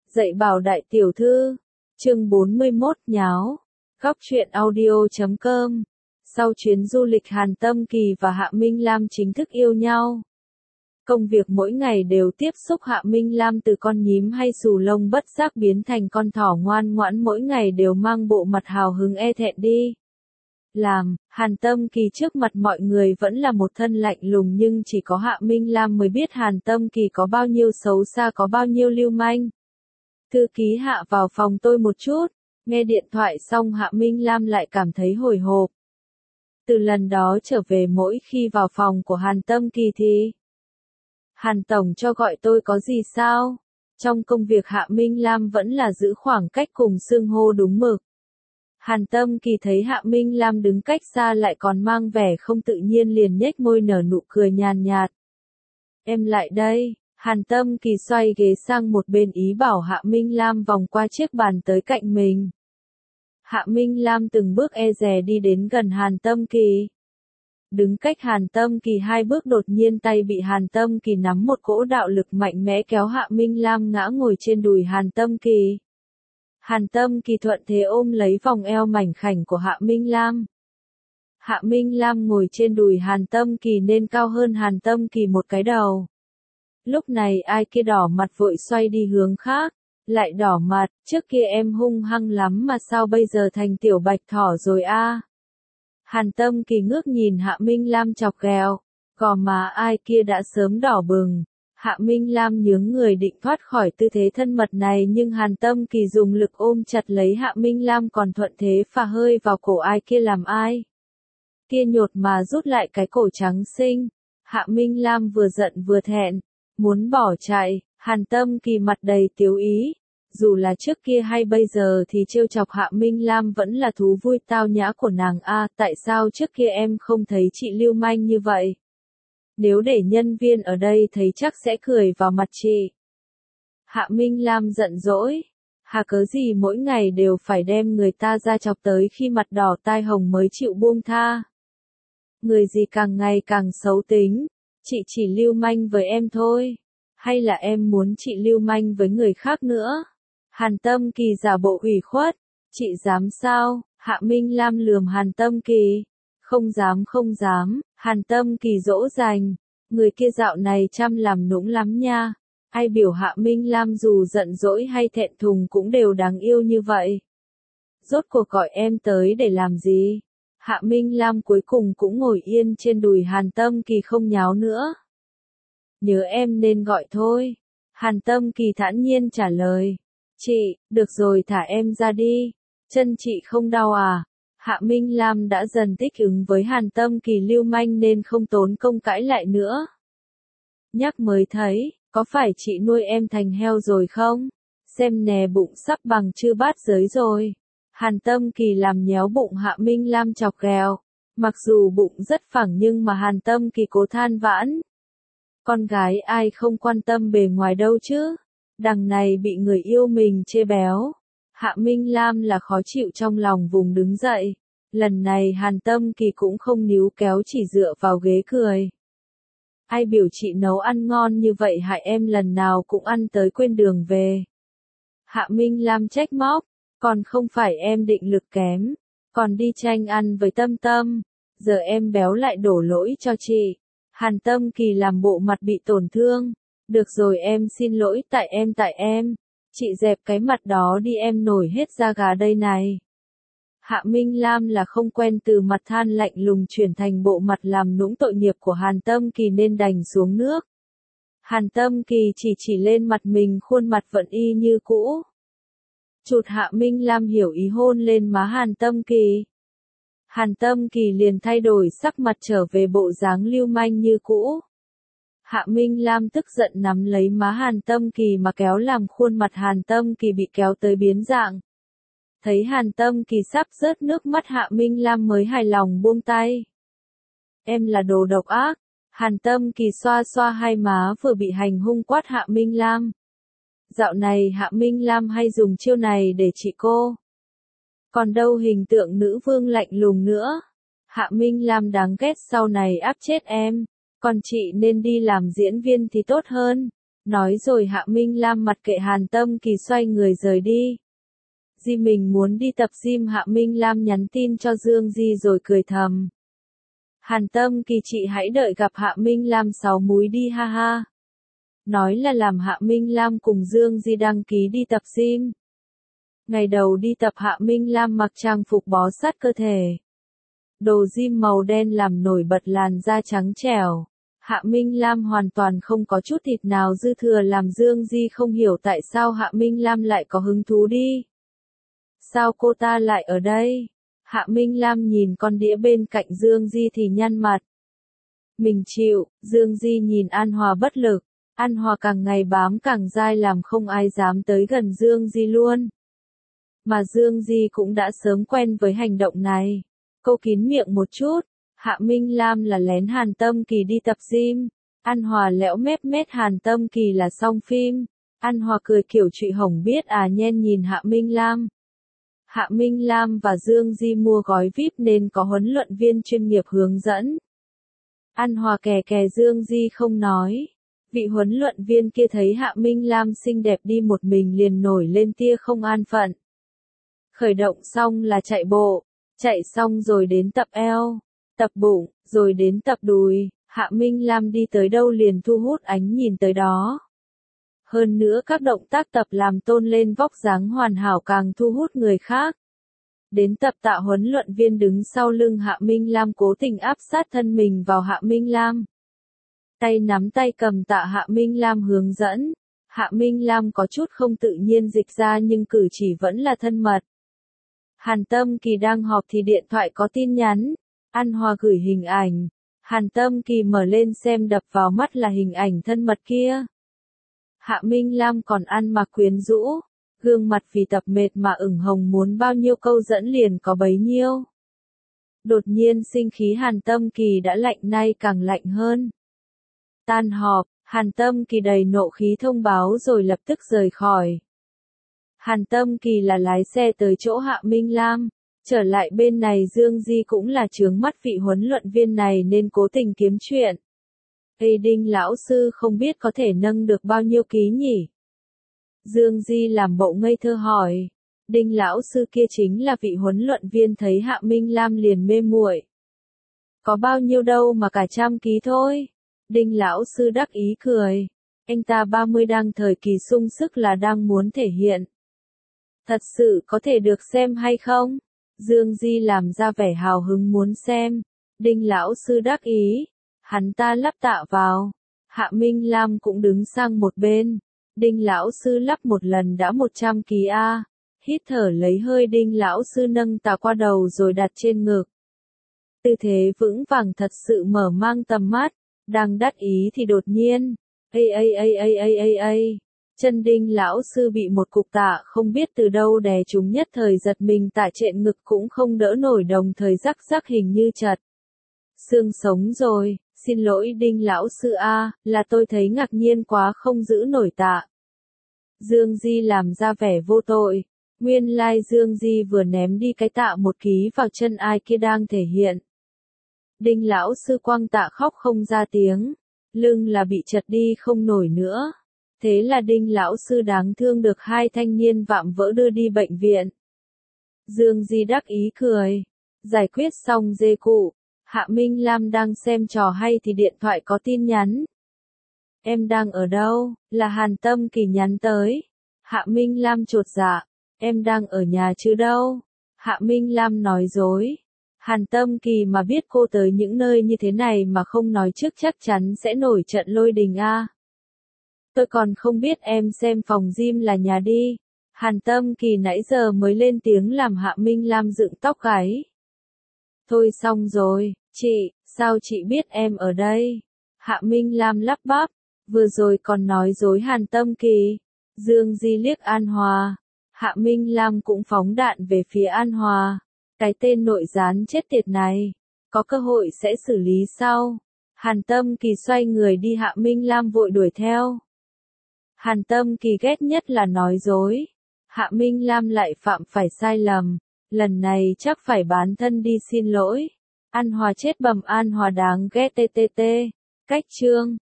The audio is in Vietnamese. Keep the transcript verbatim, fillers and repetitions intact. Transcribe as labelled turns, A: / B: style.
A: Dạy bảo đại tiểu thư, chương bốn mươi mốt nháo, góc truyện audio chấm com. Sau chuyến du lịch Hàn Tâm Kỳ và Hạ Minh Lam chính thức yêu nhau. Công việc mỗi ngày đều tiếp xúc Hạ Minh Lam từ con nhím hay xù lông bất giác biến thành con thỏ ngoan ngoãn, mỗi ngày đều mang bộ mặt hào hứng e thẹn đi làm. Hàn Tâm Kỳ trước mặt mọi người vẫn là một thân lạnh lùng, nhưng chỉ có Hạ Minh Lam mới biết Hàn Tâm Kỳ có bao nhiêu xấu xa, có bao nhiêu lưu manh. Thư ký Hạ vào phòng tôi một chút. Nghe điện thoại xong Hạ Minh Lam lại cảm thấy hồi hộp. Từ lần đó trở về, mỗi khi vào phòng của Hàn Tâm Kỳ thì Hàn Tổng cho gọi tôi có gì sao? Trong công việc Hạ Minh Lam vẫn là giữ khoảng cách cùng xưng hô đúng mực. Hàn Tâm Kỳ thấy Hạ Minh Lam đứng cách xa lại còn mang vẻ không tự nhiên, liền nhếch môi nở nụ cười nhàn nhạt. Em lại đây. Hàn Tâm Kỳ xoay ghế sang một bên ý bảo Hạ Minh Lam vòng qua chiếc bàn tới cạnh mình. Hạ Minh Lam từng bước e dè đi đến gần Hàn Tâm Kỳ. Đứng cách Hàn Tâm Kỳ hai bước, đột nhiên tay bị Hàn Tâm Kỳ nắm một cỗ đạo lực mạnh mẽ kéo Hạ Minh Lam ngã ngồi trên đùi Hàn Tâm Kỳ. Hàn Tâm Kỳ thuận thế ôm lấy vòng eo mảnh khảnh của Hạ Minh Lam. Hạ Minh Lam ngồi trên đùi Hàn Tâm Kỳ nên cao hơn Hàn Tâm Kỳ một cái đầu. Lúc này ai kia đỏ mặt vội xoay đi hướng khác. Lại đỏ mặt, trước kia em hung hăng lắm mà sao bây giờ thành tiểu bạch thỏ rồi a? À? Hàn Tâm Kỳ ngước nhìn Hạ Minh Lam chọc ghẹo, gò má ai kia đã sớm đỏ bừng. Hạ Minh Lam nhướng người định thoát khỏi tư thế thân mật này, nhưng Hàn Tâm Kỳ dùng lực ôm chặt lấy Hạ Minh Lam, còn thuận thế phả hơi vào cổ ai kia làm ai kia nhột mà rút lại cái cổ trắng xinh. Hạ Minh Lam vừa giận vừa thẹn, muốn bỏ chạy. Hàn Tâm Kỳ mặt đầy tiếu ý. Dù là trước kia hay bây giờ thì trêu chọc Hạ Minh Lam vẫn là thú vui tao nhã của nàng a. À, tại sao trước kia em không thấy chị lưu manh như vậy? Nếu để nhân viên ở đây thấy chắc sẽ cười vào mặt chị. Hạ Minh Lam giận dỗi. Hà cớ gì mỗi ngày đều phải đem người ta ra chọc tới khi mặt đỏ tai hồng mới chịu buông tha? Người gì càng ngày càng xấu tính. Chị chỉ lưu manh với em thôi. Hay là em muốn chị lưu manh với người khác nữa? Hàn Tâm Kỳ giả bộ ủy khuất. Chị dám sao? Hạ Minh Lam lườm Hàn Tâm Kỳ. Không dám không dám. Hàn Tâm Kỳ dỗ dành. Người kia dạo này chăm làm nũng lắm nha. Ai biểu Hạ Minh Lam dù giận dỗi hay thẹn thùng cũng đều đáng yêu như vậy. Rốt cuộc gọi em tới để làm gì? Hạ Minh Lam cuối cùng cũng ngồi yên trên đùi Hàn Tâm Kỳ không nháo nữa. Nhớ em nên gọi thôi. Hàn Tâm Kỳ thản nhiên trả lời. Chị, được rồi thả em ra đi. Chân chị không đau à? Hạ Minh Lam đã dần thích ứng với Hàn Tâm Kỳ lưu manh nên không tốn công cãi lại nữa. Nhắc mới thấy, có phải chị nuôi em thành heo rồi không? Xem nè, bụng sắp bằng chư bát giới rồi. Hàn Tâm Kỳ làm nhéo bụng Hạ Minh Lam chọc ghẹo. Mặc dù bụng rất phẳng nhưng mà Hàn Tâm Kỳ cố than vãn. Con gái ai không quan tâm bề ngoài đâu chứ? Đằng này bị người yêu mình chê béo. Hạ Minh Lam là khó chịu trong lòng, vùng đứng dậy. Lần này Hàn Tâm Kỳ cũng không níu kéo, chỉ dựa vào ghế cười. Ai biểu chị nấu ăn ngon như vậy hại em lần nào cũng ăn tới quên đường về. Hạ Minh Lam trách móc. Còn không phải em định lực kém. Còn đi tranh ăn với Tâm Tâm. Giờ em béo lại đổ lỗi cho chị. Hàn Tâm Kỳ làm bộ mặt bị tổn thương. Được rồi, em xin lỗi, tại em tại em. Chị dẹp cái mặt đó đi, em nổi hết da gà đây này. Hạ Minh Lam là không quen từ mặt than lạnh lùng chuyển thành bộ mặt làm nũng tội nghiệp của Hàn Tâm Kỳ nên đành xuống nước. Hàn Tâm Kỳ chỉ chỉ lên mặt mình, khuôn mặt vẫn y như cũ. Chụt Hạ Minh Lam hiểu ý hôn lên má Hàn Tâm Kỳ. Hàn Tâm Kỳ liền thay đổi sắc mặt trở về bộ dáng lưu manh như cũ. Hạ Minh Lam tức giận nắm lấy má Hàn Tâm Kỳ mà kéo, làm khuôn mặt Hàn Tâm Kỳ bị kéo tới biến dạng. Thấy Hàn Tâm Kỳ sắp rớt nước mắt, Hạ Minh Lam mới hài lòng buông tay. Em là đồ độc ác. Hàn Tâm Kỳ xoa xoa hai má vừa bị hành hung quát Hạ Minh Lam. Dạo này Hạ Minh Lam hay dùng chiêu này để trị cô. Còn đâu hình tượng nữ vương lạnh lùng nữa. Hạ Minh Lam đáng ghét, sau này áp chết em. Còn chị nên đi làm diễn viên thì tốt hơn. Nói rồi Hạ Minh Lam mặc kệ Hàn Tâm Kỳ xoay người rời đi. Di mình muốn đi tập gym, Hạ Minh Lam nhắn tin cho Dương Di rồi cười thầm. Hàn Tâm Kỳ, chị hãy đợi gặp Hạ Minh Lam sáu múi đi ha ha. Nói là làm Hạ Minh Lam cùng Dương Di đăng ký đi tập gym. Ngày đầu đi tập Hạ Minh Lam mặc trang phục bó sát cơ thể. Đồ gym màu đen làm nổi bật làn da trắng trẻo. Hạ Minh Lam hoàn toàn không có chút thịt nào dư thừa làm Dương Di không hiểu tại sao Hạ Minh Lam lại có hứng thú đi. Sao cô ta lại ở đây? Hạ Minh Lam nhìn con đĩa bên cạnh Dương Di thì nhăn mặt. Mình chịu, Dương Di nhìn An Hòa bất lực. An Hòa càng ngày bám càng dai làm không ai dám tới gần Dương Di luôn. Mà Dương Di cũng đã sớm quen với hành động này. Cô kín miệng một chút. Hạ Minh Lam là lén Hàn Tâm Kỳ đi tập gym. An Hòa lẽo mép mét Hàn Tâm Kỳ là xong phim. An Hòa cười kiểu trụy hồng biết à nhen nhìn Hạ Minh Lam. Hạ Minh Lam và Dương Di mua gói vi ai pi nên có huấn luyện viên chuyên nghiệp hướng dẫn. An Hòa kè kè Dương Di không nói. Vị huấn luyện viên kia thấy Hạ Minh Lam xinh đẹp đi một mình liền nổi lên tia không an phận. Khởi động xong là chạy bộ, chạy xong rồi đến tập eo, tập bụng, rồi đến tập đùi, Hạ Minh Lam đi tới đâu liền thu hút ánh nhìn tới đó. Hơn nữa các động tác tập làm tôn lên vóc dáng hoàn hảo càng thu hút người khác. Đến tập tạ huấn luyện viên đứng sau lưng Hạ Minh Lam cố tình áp sát thân mình vào Hạ Minh Lam. Tay nắm tay cầm tạ Hạ Minh Lam hướng dẫn. Hạ Minh Lam có chút không tự nhiên dịch ra nhưng cử chỉ vẫn là thân mật. Hàn Tâm Kỳ đang họp thì điện thoại có tin nhắn. An Hòa gửi hình ảnh. Hàn Tâm Kỳ mở lên xem đập vào mắt là hình ảnh thân mật kia. Hạ Minh Lam còn ăn mặc quyến rũ. Gương mặt vì tập mệt mà ửng hồng muốn bao nhiêu câu dẫn liền có bấy nhiêu. Đột nhiên sinh khí Hàn Tâm Kỳ đã lạnh nay càng lạnh hơn. Tan họp, Hàn Tâm Kỳ đầy nộ khí thông báo rồi lập tức rời khỏi. Hàn Tâm Kỳ là lái xe tới chỗ Hạ Minh Lam. Trở lại bên này Dương Di cũng là chướng mắt vị huấn luyện viên này nên cố tình kiếm chuyện. Ê Đinh lão sư không biết có thể nâng được bao nhiêu ký nhỉ? Dương Di làm bộ ngây thơ hỏi. Đinh lão sư kia chính là vị huấn luyện viên thấy Hạ Minh Lam liền mê muội. Có bao nhiêu đâu mà cả trăm ký thôi. Đinh lão sư đắc ý cười. Anh ta ba mươi đang thời kỳ sung sức là đang muốn thể hiện. Thật sự có thể được xem hay không? Dương Di làm ra vẻ hào hứng muốn xem. Đinh lão sư đắc ý. Hắn ta lắp tạ vào. Hạ Minh Lam cũng đứng sang một bên. Đinh lão sư lắp một lần đã một trăm ký a. Hít thở lấy hơi Đinh lão sư nâng tạ qua đầu rồi đặt trên ngực. Tư thế vững vàng thật sự mở mang tầm mắt. Đang đắc ý thì đột nhiên. Ây ây ây ây ây ây ây. Chân Đinh lão sư bị một cục tạ không biết từ đâu đè trúng nhất thời giật mình tạ trện ngực cũng không đỡ nổi đồng thời rắc rắc hình như chật. Xương sống rồi, xin lỗi Đinh lão sư a, là tôi thấy ngạc nhiên quá không giữ nổi tạ. Dương Di làm ra vẻ vô tội. Nguyên lai like Dương Di vừa ném đi cái tạ một ký vào chân ai kia đang thể hiện. Đinh lão sư quăng tạ khóc không ra tiếng. Lưng là bị chật đi không nổi nữa. Thế là Đinh lão sư đáng thương được hai thanh niên vạm vỡ đưa đi bệnh viện. Dương Di đắc ý cười. Giải quyết xong dê cụ. Hạ Minh Lam đang xem trò hay thì điện thoại có tin nhắn. Em đang ở đâu? Là Hàn Tâm Kỳ nhắn tới. Hạ Minh Lam chột dạ. Em đang ở nhà chứ đâu. Hạ Minh Lam nói dối. Hàn Tâm Kỳ mà biết cô tới những nơi như thế này mà không nói trước chắc chắn sẽ nổi trận lôi đình a. Tôi còn không biết em xem phòng gym là nhà đi. Hàn Tâm Kỳ nãy giờ mới lên tiếng làm Hạ Minh Lam dựng tóc gáy. Thôi xong rồi, chị, sao chị biết em ở đây? Hạ Minh Lam lắp bắp, vừa rồi còn nói dối Hàn Tâm Kỳ. Dương Di liếc An Hòa. Hạ Minh Lam cũng phóng đạn về phía An Hòa. Cái tên nội gián chết tiệt này, có cơ hội sẽ xử lý sau. Hàn Tâm Kỳ xoay người đi Hạ Minh Lam vội đuổi theo. Hàn Tâm Kỳ ghét nhất là nói dối. Hạ Minh Lam lại phạm phải sai lầm. Lần này chắc phải bán thân đi xin lỗi. An Hòa chết bầm An Hòa đáng ghét tê tê tê. Cách chương.